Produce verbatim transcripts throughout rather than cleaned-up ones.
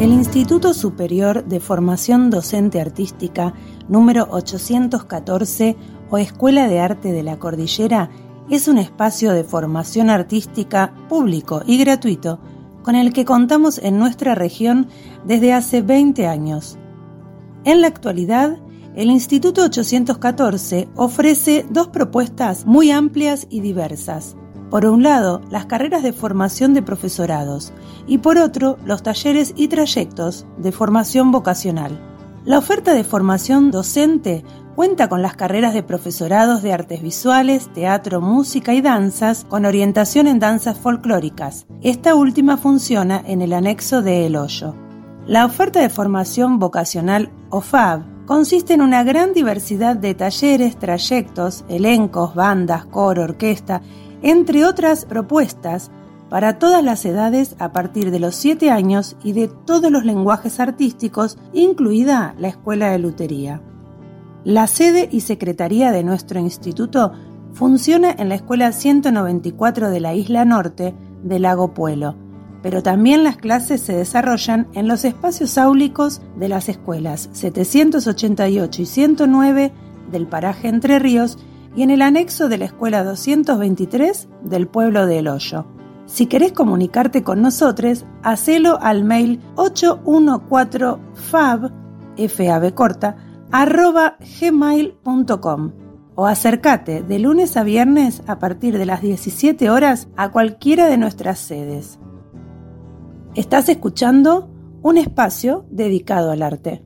El Instituto Superior de Formación Docente Artística número ochocientos catorce o Escuela de Arte de la Cordillera es un espacio de formación artística público y gratuito con el que contamos en nuestra región desde hace veinte años. En la actualidad, el Instituto ochocientos catorce ofrece dos propuestas muy amplias y diversas. Por un lado, las carreras de formación de profesorados y por otro, los talleres y trayectos de formación vocacional. La oferta de formación docente cuenta con las carreras de profesorados de artes visuales, teatro, música y danzas con orientación en danzas folclóricas. Esta última funciona en el anexo de El Hoyo. La oferta de formación vocacional o F A B consiste en una gran diversidad de talleres, trayectos, elencos, bandas, coro, orquesta, entre otras propuestas para todas las edades a partir de los siete años y de todos los lenguajes artísticos, incluida la Escuela de Lutería. La sede y secretaría de nuestro instituto funciona en la Escuela ciento noventa y cuatro de la Isla Norte de Lago Puelo, pero también las clases se desarrollan en los espacios áulicos de las escuelas setecientos ochenta y ocho y ciento nueve del paraje Entre Ríos y en el anexo de la Escuela doscientos veintitrés del pueblo de El Hoyo. Si querés comunicarte con nosotros, hacelo al mail ocho uno cuatro fab, F A B corta, arroba gmail punto com o acércate de lunes a viernes a partir de las diecisiete horas a cualquiera de nuestras sedes. Estás escuchando un espacio dedicado al arte.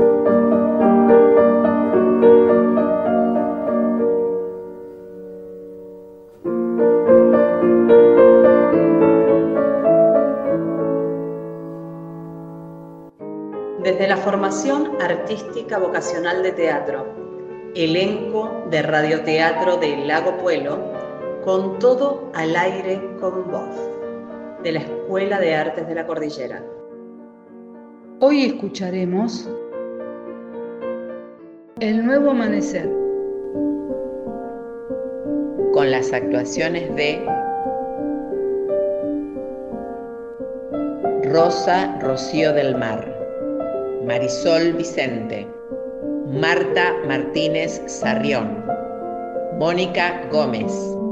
Desde la formación artística vocacional de teatro, elenco de radioteatro del Lago Puelo, con todo al aire con voz, de la Escuela de Artes de la Cordillera. Hoy escucharemos El Nuevo Amanecer, con las actuaciones de Rosa Rocío del Mar, Marisol Vicente, Marta Martínez Sarrión, Mónica Gómez.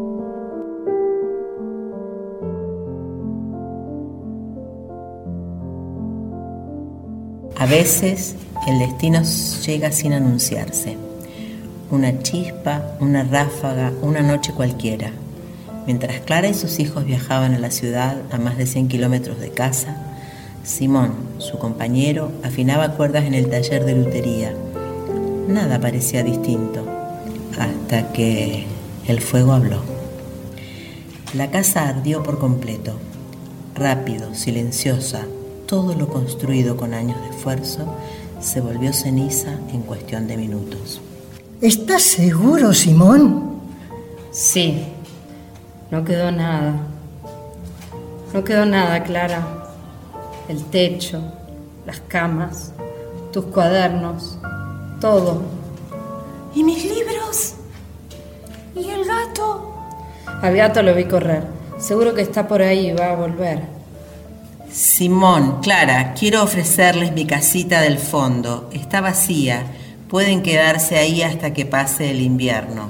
A veces el destino llega sin anunciarse. Una chispa, una ráfaga, una noche cualquiera. Mientras Clara y sus hijos viajaban a la ciudad a más de cien kilómetros de casa, Simón, su compañero, afinaba cuerdas en el taller de lutería. Nada parecía distinto, hasta que el fuego habló. La casa ardió por completo. Rápido, silenciosa, todo lo construido con años de esfuerzo se volvió ceniza en cuestión de minutos. ¿Estás seguro, Simón? Sí, no quedó nada. No quedó nada, Clara. El techo, las camas, tus cuadernos, todo. ¿Y mis libros? ¿Y el gato? Al gato lo vi correr. Seguro que está por ahí y va a volver. Simón, Clara, quiero ofrecerles mi casita del fondo. Está vacía. Pueden quedarse ahí hasta que pase el invierno.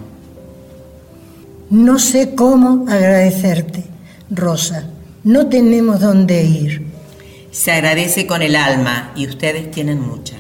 No sé cómo agradecerte, Rosa. No tenemos dónde ir. Se agradece con el alma y ustedes tienen mucha.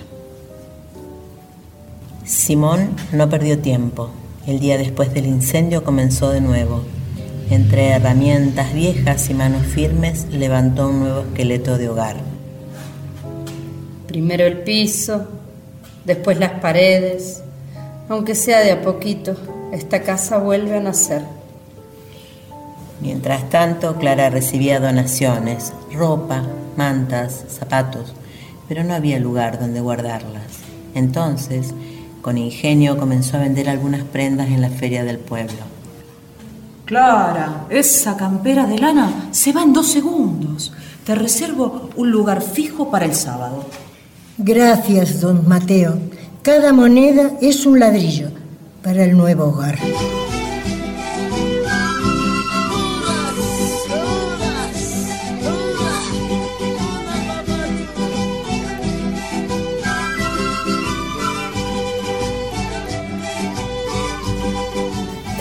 Simón no perdió tiempo. El día después del incendio comenzó de nuevo. Entre herramientas viejas y manos firmes levantó un nuevo esqueleto de hogar. Primero el piso, después las paredes. Aunque sea de a poquito, esta casa vuelve a nacer. Mientras tanto, Clara recibía donaciones, ropa, mantas, zapatos, pero no había lugar donde guardarlas. Entonces, con ingenio comenzó a vender algunas prendas en la feria del pueblo. Clara, esa campera de lana se va en dos segundos. Te reservo un lugar fijo para el sábado. Gracias, don Mateo. Cada moneda es un ladrillo para el nuevo hogar.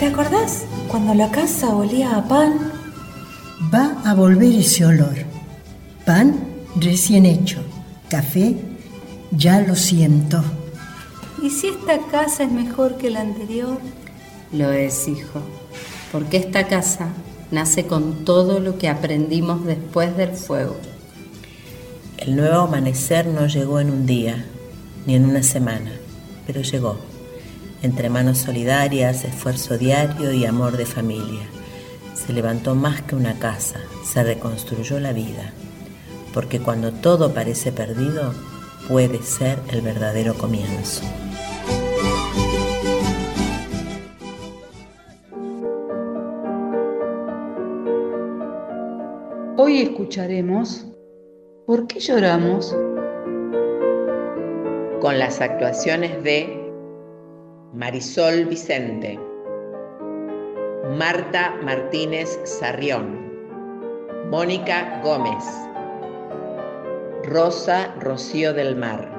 ¿Te acordás cuando la casa olía a pan? Va a volver ese olor. Pan recién hecho. Café, ya lo siento. ¿Y si esta casa es mejor que la anterior? Lo es, hijo, porque esta casa nace con todo lo que aprendimos después del fuego. El nuevo amanecer no llegó en un día, ni en una semana, pero llegó. Entre manos solidarias, esfuerzo diario y amor de familia. Se levantó más que una casa, se reconstruyó la vida. Porque cuando todo parece perdido, puede ser el verdadero comienzo. Hoy escucharemos ¿Por qué lloramos? Con las actuaciones de Marisol Vicente, Marta Martínez Sarrión, Mónica Gómez, Rosa Rocío del Mar.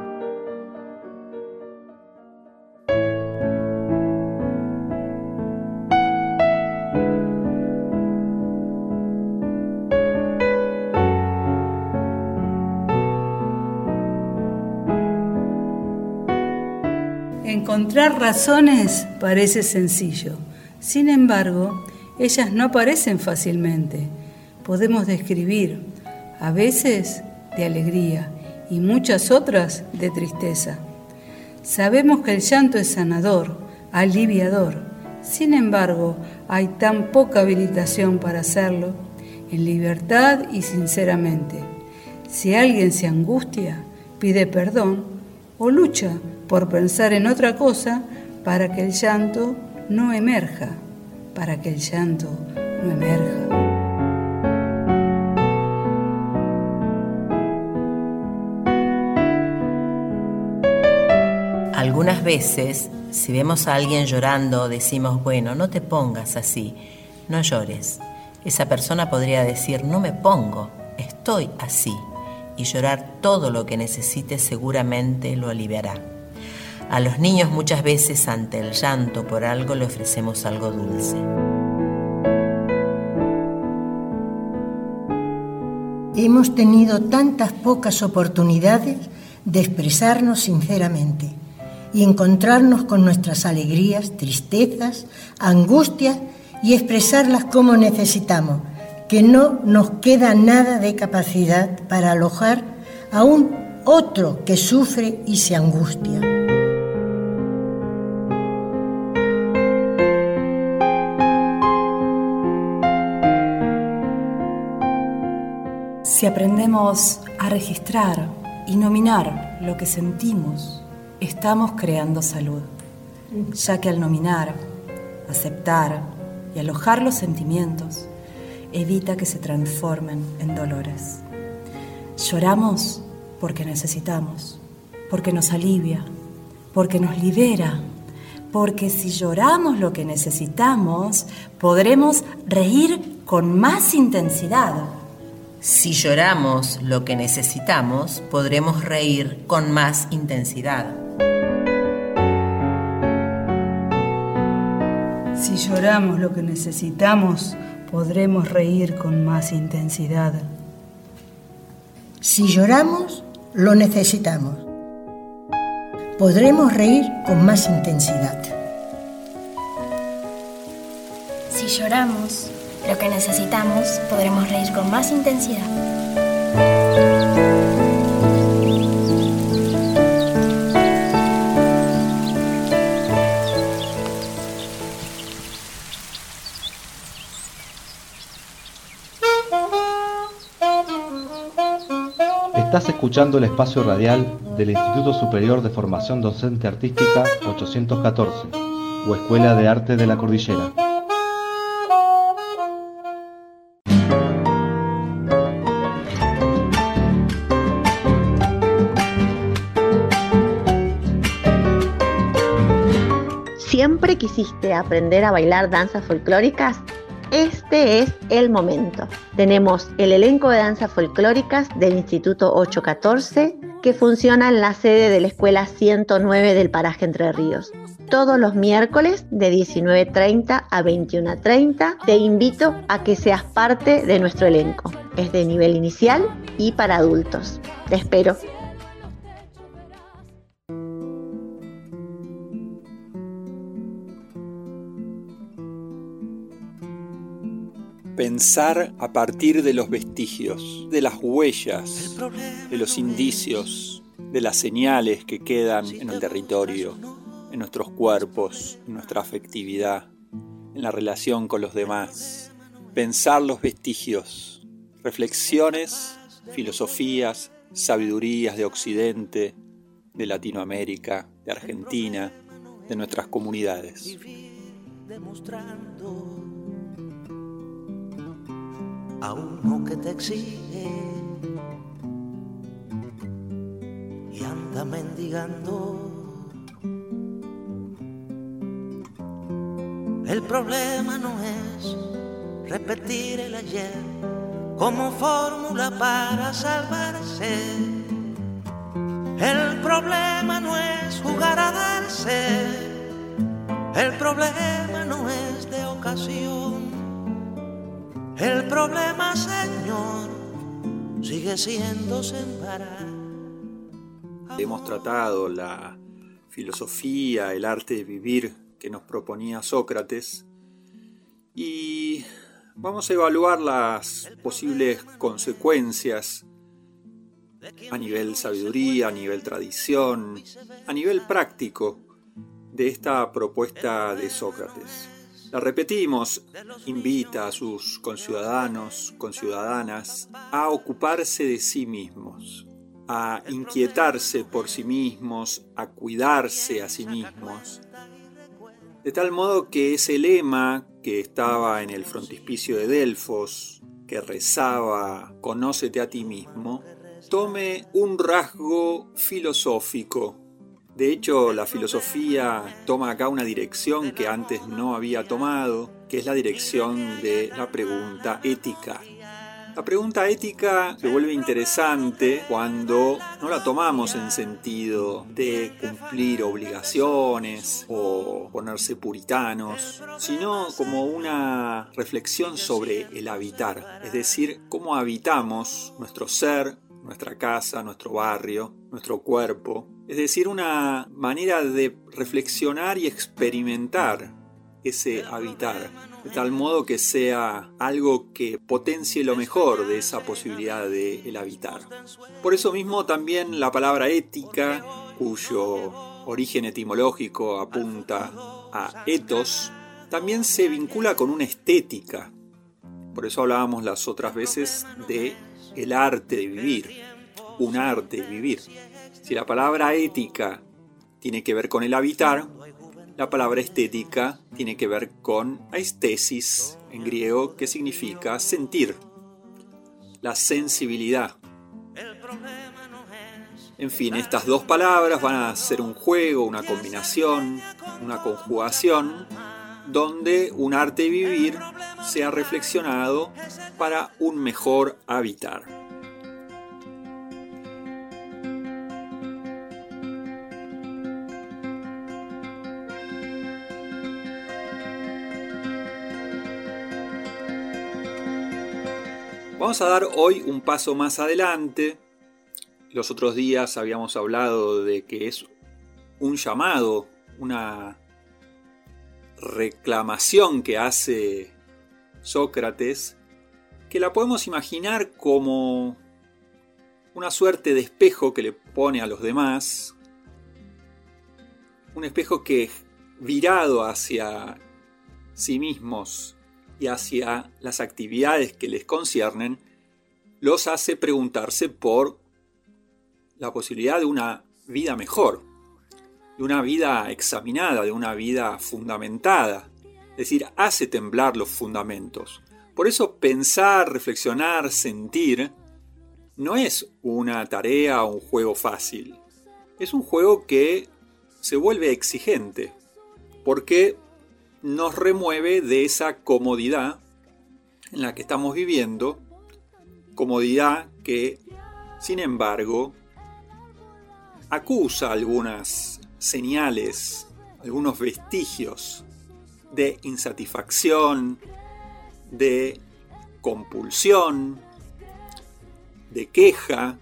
Encontrar razones parece sencillo. Sin embargo, ellas no aparecen fácilmente. Podemos describir, a veces, de alegría y muchas otras de tristeza. Sabemos que el llanto es sanador, aliviador. Sin embargo, hay tan poca habilitación para hacerlo, en libertad y sinceramente. Si alguien se angustia, pide perdón o lucha por pensar en otra cosa para que el llanto no emerja, para que el llanto no emerja. Algunas veces, si vemos a alguien llorando, decimos, bueno, no te pongas así, no llores. Esa persona podría decir, no me pongo, estoy así, y llorar todo lo que necesite seguramente lo aliviará. A los niños muchas veces ante el llanto por algo le ofrecemos algo dulce. Hemos tenido tantas pocas oportunidades de expresarnos sinceramente y encontrarnos con nuestras alegrías, tristezas, angustias y expresarlas como necesitamos, que no nos queda nada de capacidad para alojar a un otro que sufre y se angustia. Si aprendemos a registrar y nominar lo que sentimos, estamos creando salud, ya que al nominar, aceptar y alojar los sentimientos, evita que se transformen en dolores. Lloramos porque necesitamos, porque nos alivia, porque nos libera, porque si lloramos lo que necesitamos, podremos reír con más intensidad. Si lloramos lo que necesitamos, podremos reír con más intensidad. Si lloramos lo que necesitamos, podremos reír con más intensidad. Si lloramos, lo necesitamos. Podremos reír con más intensidad. Si lloramos lo que necesitamos, podremos reír con más intensidad. Estás escuchando el espacio radial del Instituto Superior de Formación Docente Artística ochocientos catorce o Escuela de Arte de la Cordillera. ¿Siempre quisiste aprender a bailar danzas folclóricas? Este es el momento. Tenemos el elenco de danzas folclóricas del Instituto ochocientos catorce que funciona en la sede de la Escuela ciento nueve del Paraje Entre Ríos. Todos los miércoles de diecinueve treinta a veintiuno treinta te invito a que seas parte de nuestro elenco. Es de nivel inicial y para adultos. Te espero. Pensar a partir de los vestigios, de las huellas, de los indicios, de las señales que quedan en el territorio, en nuestros cuerpos, en nuestra afectividad, en la relación con los demás. Pensar los vestigios, reflexiones, filosofías, sabidurías de Occidente, de Latinoamérica, de Argentina, de nuestras comunidades. A uno que te exige y anda mendigando. El problema no es repetir el ayer como fórmula para salvarse. El problema no es jugar a darse. El problema no es de ocasión. El problema, Señor, sigue siendo sembrar. Hemos tratado la filosofía, el arte de vivir que nos proponía Sócrates y vamos a evaluar las posibles consecuencias a nivel sabiduría, a nivel tradición, a nivel práctico de esta propuesta de Sócrates. La repetimos, invita a sus conciudadanos, conciudadanas a ocuparse de sí mismos, a inquietarse por sí mismos, a cuidarse a sí mismos. De tal modo que ese lema que estaba en el frontispicio de Delfos, que rezaba «Conócete a ti mismo», tome un rasgo filosófico. De hecho, la filosofía toma acá una dirección que antes no había tomado, que es la dirección de la pregunta ética. La pregunta ética se vuelve interesante cuando no la tomamos en sentido de cumplir obligaciones o ponerse puritanos, sino como una reflexión sobre el habitar, es decir, cómo habitamos nuestro ser, nuestra casa, nuestro barrio, nuestro cuerpo. Es decir, una manera de reflexionar y experimentar ese habitar, de tal modo que sea algo que potencie lo mejor de esa posibilidad de el habitar. Por eso mismo también la palabra ética, cuyo origen etimológico apunta a ethos, también se vincula con una estética. Por eso hablábamos las otras veces de el arte de vivir, un arte de vivir. Si la palabra ética tiene que ver con el habitar, la palabra estética tiene que ver con aistesis, en griego, que significa sentir, la sensibilidad. En fin, estas dos palabras van a ser un juego, una combinación, una conjugación, donde un arte de vivir sea reflexionado para un mejor habitar. Vamos a dar hoy un paso más adelante. Los otros días habíamos hablado de que es un llamado, una reclamación que hace Sócrates, que la podemos imaginar como una suerte de espejo que le pone a los demás, un espejo que, virado hacia sí mismos y hacia las actividades que les conciernen, los hace preguntarse por la posibilidad de una vida mejor, de una vida examinada, de una vida fundamentada. Es decir, hace temblar los fundamentos. Por eso pensar, reflexionar, sentir, no es una tarea o un juego fácil. Es un juego que se vuelve exigente, porque nos remueve de esa comodidad en la que estamos viviendo, comodidad que, sin embargo, acusa algunas señales, algunos vestigios de insatisfacción, de compulsión, de queja,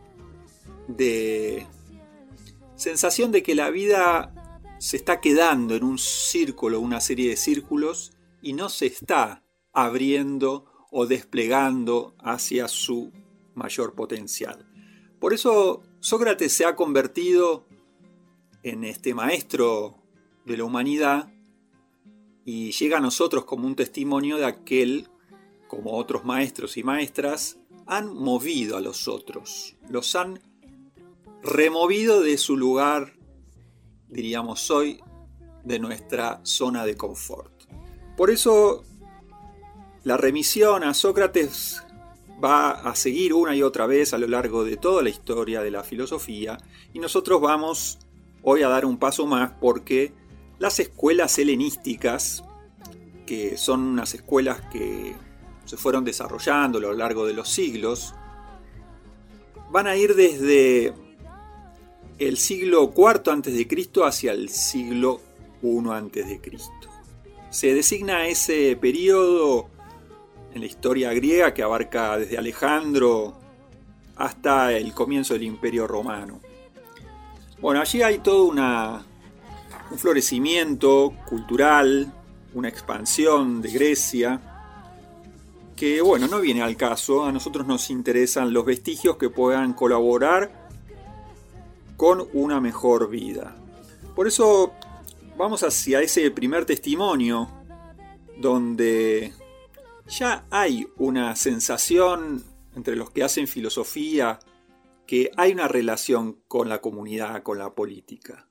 de sensación de que la vida se está quedando en un círculo, una serie de círculos, y no se está abriendo o desplegando hacia su mayor potencial. Por eso Sócrates se ha convertido en este maestro de la humanidad y llega a nosotros como un testimonio de aquel, como otros maestros y maestras, han movido a los otros, los han removido de su lugar, diríamos hoy, de nuestra zona de confort. Por eso la remisión a Sócrates va a seguir una y otra vez a lo largo de toda la historia de la filosofía, y nosotros vamos hoy a dar un paso más porque las escuelas helenísticas, que son unas escuelas que se fueron desarrollando a lo largo de los siglos, van a ir desde el siglo cuarto antes de Cristo hacia el siglo primero antes de Cristo. Se designa ese periodo en la historia griega que abarca desde Alejandro hasta el comienzo del Imperio Romano. Bueno, allí hay todo una, un florecimiento cultural, una expansión de Grecia, que bueno, no viene al caso. A nosotros nos interesan los vestigios que puedan colaborar con una mejor vida. Por eso vamos hacia ese primer testimonio donde ya hay una sensación entre los que hacen filosofía que hay una relación con la comunidad, con la política.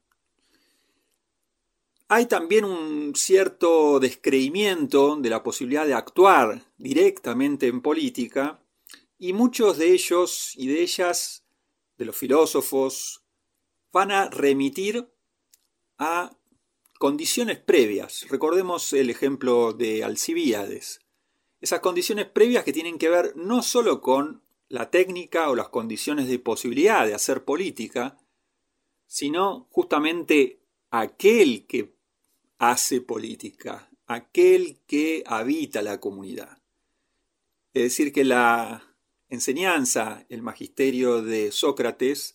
Hay también un cierto descreimiento de la posibilidad de actuar directamente en política, y muchos de ellos y de ellas, de los filósofos, van a remitir a condiciones previas. Recordemos el ejemplo de Alcibíades. Esas condiciones previas que tienen que ver no solo con la técnica o las condiciones de posibilidad de hacer política, sino justamente aquel que hace política, aquel que habita la comunidad. Es decir, que la enseñanza, el magisterio de Sócrates,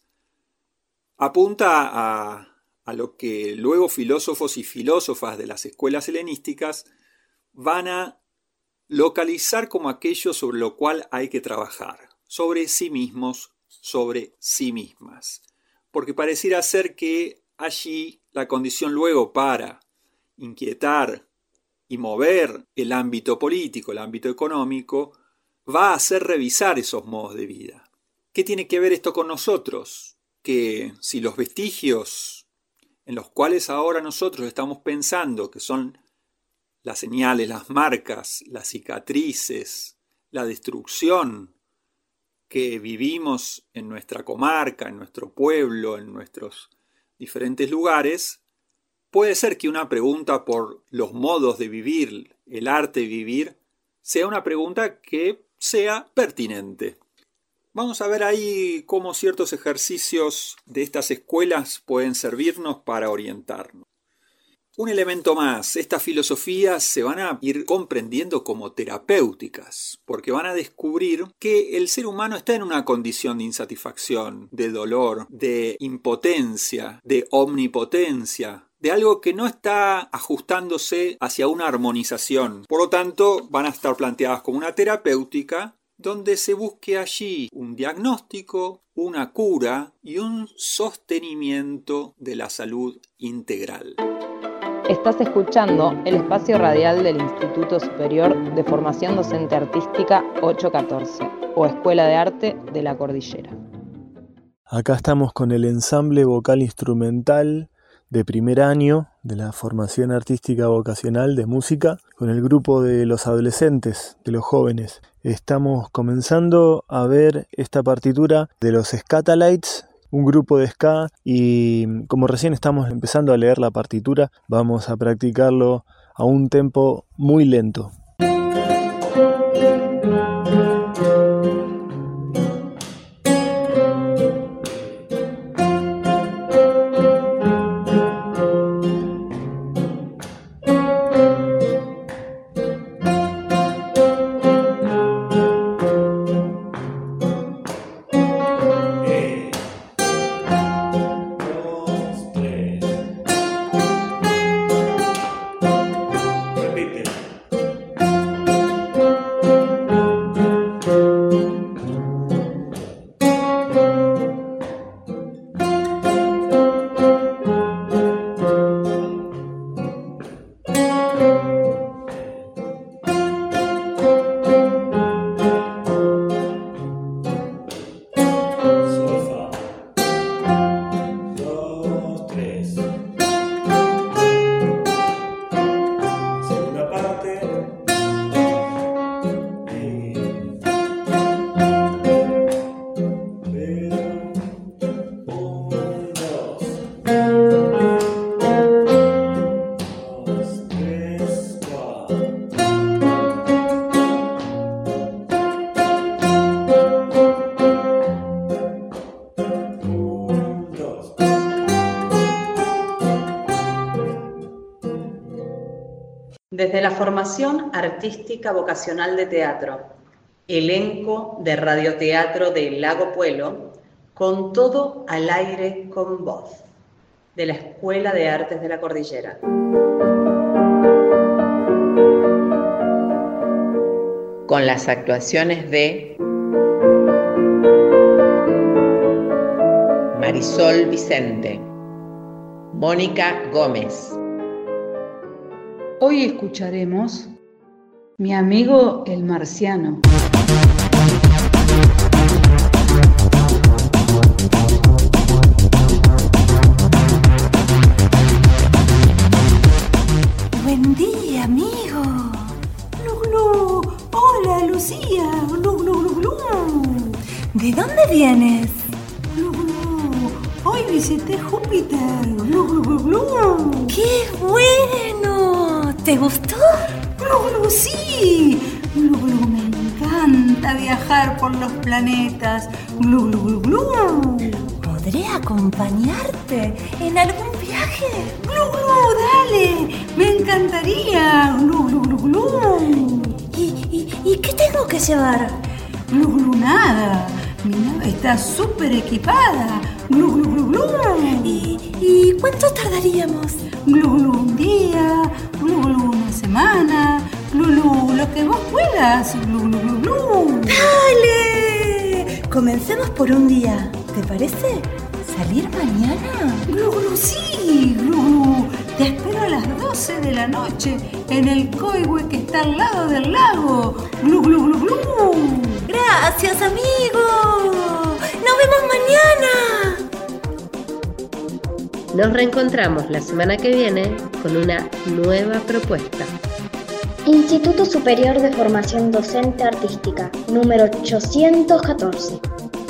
apunta a, a lo que luego filósofos y filósofas de las escuelas helenísticas van a localizar como aquello sobre lo cual hay que trabajar, sobre sí mismos, sobre sí mismas. Porque pareciera ser que allí la condición luego para inquietar y mover el ámbito político, el ámbito económico, va a hacer revisar esos modos de vida. ¿Qué tiene que ver esto con nosotros? Que si los vestigios en los cuales ahora nosotros estamos pensando, que son las señales, las marcas, las cicatrices, la destrucción que vivimos en nuestra comarca, en nuestro pueblo, en nuestros diferentes lugares, puede ser que una pregunta por los modos de vivir, el arte de vivir, sea una pregunta que sea pertinente. Vamos a ver ahí cómo ciertos ejercicios de estas escuelas pueden servirnos para orientarnos. Un elemento más, estas filosofías se van a ir comprendiendo como terapéuticas, porque van a descubrir que el ser humano está en una condición de insatisfacción, de dolor, de impotencia, de omnipotencia, de algo que no está ajustándose hacia una armonización. Por lo tanto, van a estar planteadas como una terapéutica donde se busque allí un diagnóstico, una cura y un sostenimiento de la salud integral. Estás escuchando el espacio radial del Instituto Superior de Formación Docente Artística ocho catorce o Escuela de Arte de la Cordillera. Acá estamos con el ensamble vocal instrumental de primer año de la formación artística vocacional de música con el grupo de los adolescentes, de los jóvenes. Estamos comenzando a ver esta partitura de los Scatalites, un grupo de ska, y como recién estamos empezando a leer la partitura, vamos a practicarlo a un tempo muy lento. Desde la formación artística vocacional de teatro, elenco de radioteatro del Lago Puelo, con todo al aire con voz, de la Escuela de Artes de la Cordillera. Con las actuaciones de Marisol Vicente, Mónica Gómez. Hoy escucharemos Mi amigo el marciano. Buen día, amigo. Glu, glu. Hola, Lucía. Glu, glu, glu, glu. ¿De dónde vienes? Glu, glu. Hoy visité Júpiter. Glu, glu, glu, glu. ¡Qué bueno! ¿Te gustó? ¡Glu, glu, sí! ¡Glu, glu! Me encanta viajar por los planetas. ¡Glu, glu, glu, glu! ¿Podré acompañarte en algún viaje? ¡Glu, glu! ¡Dale! ¡Me encantaría! ¡Glu, glu, glu, glu! ¿Y, y, y qué tengo que llevar? ¡Glu, glu! Nada. Mi nave está súper equipada. ¡Glu, glu, glu, glu! ¿Y, ¿Y cuánto tardaríamos? ¡Glu, glu! Un día. ¡Glu, glu! Una semana. ¡Glu, glu! Lo que vos puedas. ¡Glu, glu, glu, glu! ¡Dale! Comencemos por un día. ¿Te parece? ¿Salir mañana? ¡Glu, glu! ¡Sí! ¡Glu, glu! Te espero a las doce de la noche en el coihue que está al lado del lago. ¡Glu, glu, glu, glu! ¡Gracias, amigo! ¡Nos vemos mañana! Nos reencontramos la semana que viene con una nueva propuesta. Instituto Superior de Formación Docente Artística, número ochocientos catorce.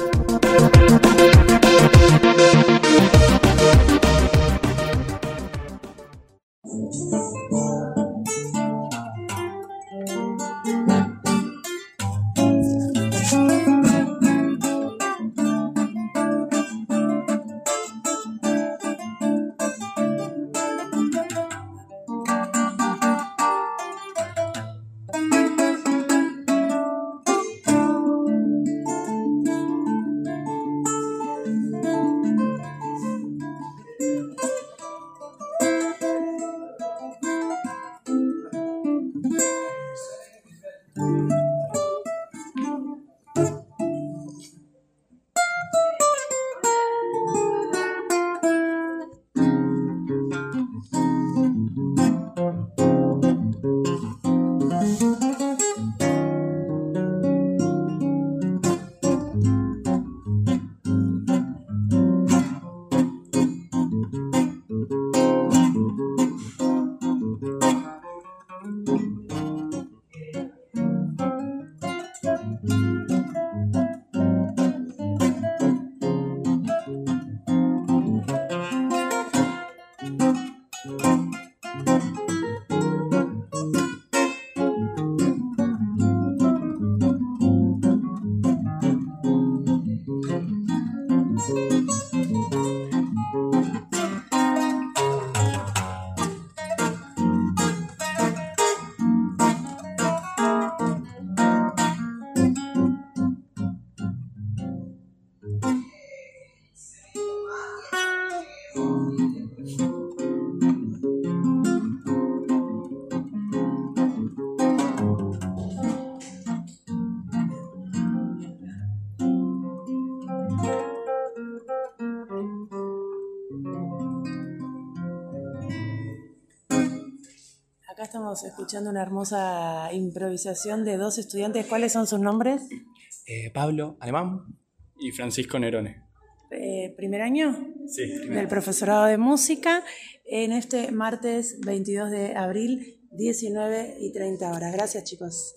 Acá estamos escuchando una hermosa improvisación de dos estudiantes. ¿Cuáles son sus nombres? Eh, Pablo Alemán y Francisco Nerone. Eh, ¿Primer año? Sí. Primer. Del profesorado de música, en este martes veintidós de abril, diecinueve y treinta horas. Gracias, chicos.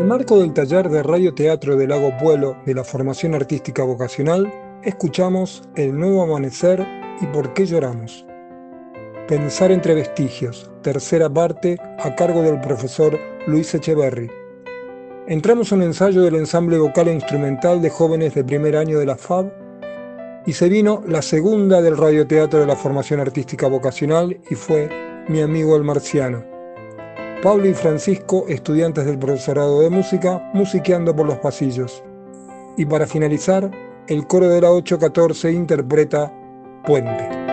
el marco del taller de radioteatro del Lago Puelo de la formación artística vocacional, escuchamos El nuevo amanecer y Por qué lloramos. Pensar entre vestigios, tercera parte, a cargo del profesor Luis Echeverry. Entramos a un ensayo del ensamble vocal e instrumental de jóvenes de primer año de la F A B y se vino la segunda del radioteatro de la formación artística vocacional y fue Mi amigo el marciano. Pablo y Francisco, estudiantes del profesorado de música, musiqueando por los pasillos. Y para finalizar, el coro de la ocho catorce interpreta Puente.